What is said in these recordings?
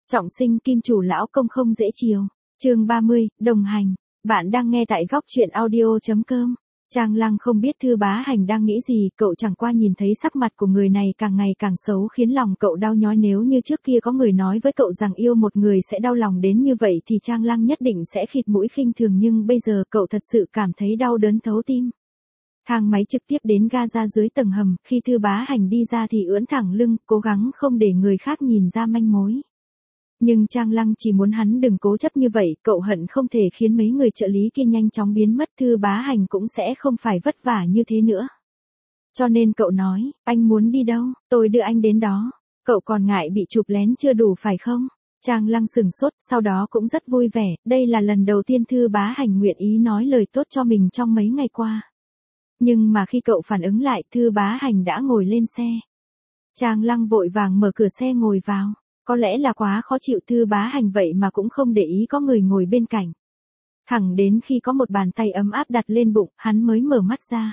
Trọng sinh kim chủ lão công không dễ chiều. Chương 30, đồng hành. Bạn đang nghe tại góc truyện audio.com. Trang Lăng không biết Thư Bá Hành đang nghĩ gì, cậu chẳng qua nhìn thấy sắc mặt của người này càng ngày càng xấu khiến lòng cậu đau nhói. Nếu như trước kia có người nói với cậu rằng yêu một người sẽ đau lòng đến như vậy thì Trang Lăng nhất định sẽ khịt mũi khinh thường, nhưng bây giờ cậu thật sự cảm thấy đau đớn thấu tim. Thang máy trực tiếp đến ga ra dưới tầng hầm, khi Thư Bá Hành đi ra thì ưỡn thẳng lưng, cố gắng không để người khác nhìn ra manh mối. Nhưng Trang Lăng chỉ muốn hắn đừng cố chấp như vậy, cậu hận không thể khiến mấy người trợ lý kia nhanh chóng biến mất, Thư Bá Hành cũng sẽ không phải vất vả như thế nữa. Cho nên cậu nói, anh muốn đi đâu, tôi đưa anh đến đó. Cậu còn ngại bị chụp lén chưa đủ phải không? Trang Lăng sừng sốt, sau đó cũng rất vui vẻ, đây là lần đầu tiên Thư Bá Hành nguyện ý nói lời tốt cho mình trong mấy ngày qua. Nhưng mà khi cậu phản ứng lại, Thư Bá Hành đã ngồi lên xe. Trang Lăng vội vàng mở cửa xe ngồi vào. Có lẽ là quá khó chịu Thư Bá Hành vậy mà cũng không để ý có người ngồi bên cạnh. Thẳng đến khi có một bàn tay ấm áp đặt lên bụng, hắn mới mở mắt ra.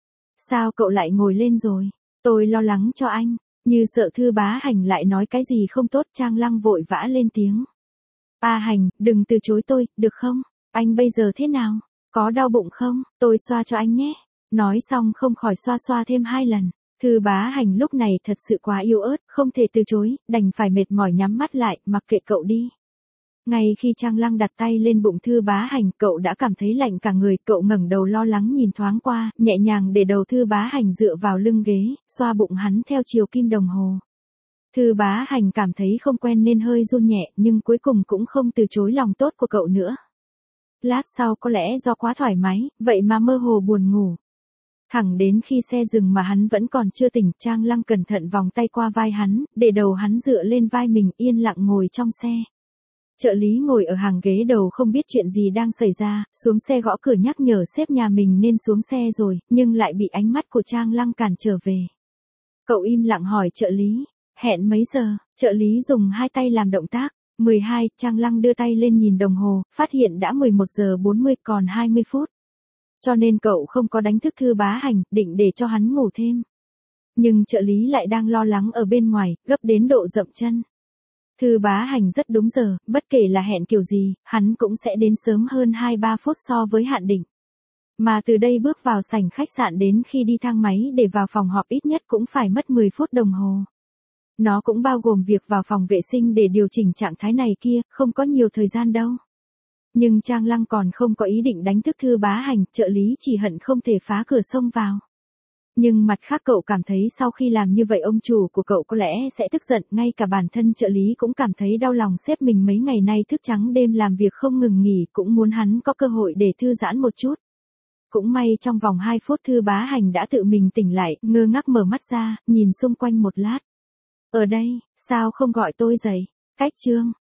Sao cậu lại ngồi lên rồi? Tôi lo lắng cho anh. Như sợ Thư Bá Hành lại nói cái gì không tốt, Trang Lăng vội vã lên tiếng. Hành, đừng từ chối tôi, được không? Anh bây giờ thế nào? Có đau bụng không? Tôi xoa cho anh nhé. Nói xong không khỏi xoa thêm 2 lần. Thư Bá Hành lúc này thật sự quá yếu ớt, không thể từ chối, đành phải mệt mỏi nhắm mắt lại, mặc kệ cậu đi. Ngay khi Trang Lăng đặt tay lên bụng Thư Bá Hành, cậu đã cảm thấy lạnh cả người, cậu ngẩng đầu lo lắng nhìn thoáng qua, nhẹ nhàng để đầu Thư Bá Hành dựa vào lưng ghế, xoa bụng hắn theo chiều kim đồng hồ. Thư Bá Hành cảm thấy không quen nên hơi run nhẹ, nhưng cuối cùng cũng không từ chối lòng tốt của cậu nữa. Lát sau có lẽ do quá thoải mái, vậy mà mơ hồ buồn ngủ. Thẳng đến khi xe dừng mà hắn vẫn còn chưa tỉnh, Trang Lăng cẩn thận vòng tay qua vai hắn, để đầu hắn dựa lên vai mình, yên lặng ngồi trong xe. Trợ lý ngồi ở hàng ghế đầu không biết chuyện gì đang xảy ra, xuống xe gõ cửa nhắc nhở sếp nhà mình nên xuống xe rồi, nhưng lại bị ánh mắt của Trang Lăng cản trở về. Cậu im lặng hỏi trợ lý, hẹn mấy giờ? Trợ lý dùng 2 tay làm động tác. 12, Trang Lăng đưa tay lên nhìn đồng hồ, phát hiện đã 11 giờ 40, còn 20 phút. Cho nên cậu không có đánh thức Thư Bá Hành, định để cho hắn ngủ thêm. Nhưng trợ lý lại đang lo lắng ở bên ngoài, gấp đến độ dậm chân. Thư Bá Hành rất đúng giờ, bất kể là hẹn kiểu gì, hắn cũng sẽ đến sớm hơn 2-3 phút so với hạn định. Mà từ đây bước vào sảnh khách sạn đến khi đi thang máy để vào phòng họp ít nhất cũng phải mất 10 phút đồng hồ. Nó cũng bao gồm việc vào phòng vệ sinh để điều chỉnh trạng thái này kia, không có nhiều thời gian đâu. Nhưng Trang Lăng còn không có ý định đánh thức Thư Bá Hành, trợ lý chỉ hận không thể phá cửa xông vào. Nhưng mặt khác cậu cảm thấy sau khi làm như vậy ông chủ của cậu có lẽ sẽ tức giận, ngay cả bản thân trợ lý cũng cảm thấy đau lòng, sếp mình mấy ngày nay thức trắng đêm làm việc không ngừng nghỉ, cũng muốn hắn có cơ hội để thư giãn một chút. Cũng may trong vòng 2 phút Thư Bá Hành đã tự mình tỉnh lại, ngơ ngác mở mắt ra, nhìn xung quanh một lát. Ở đây, sao không gọi tôi dậy? Cách chương.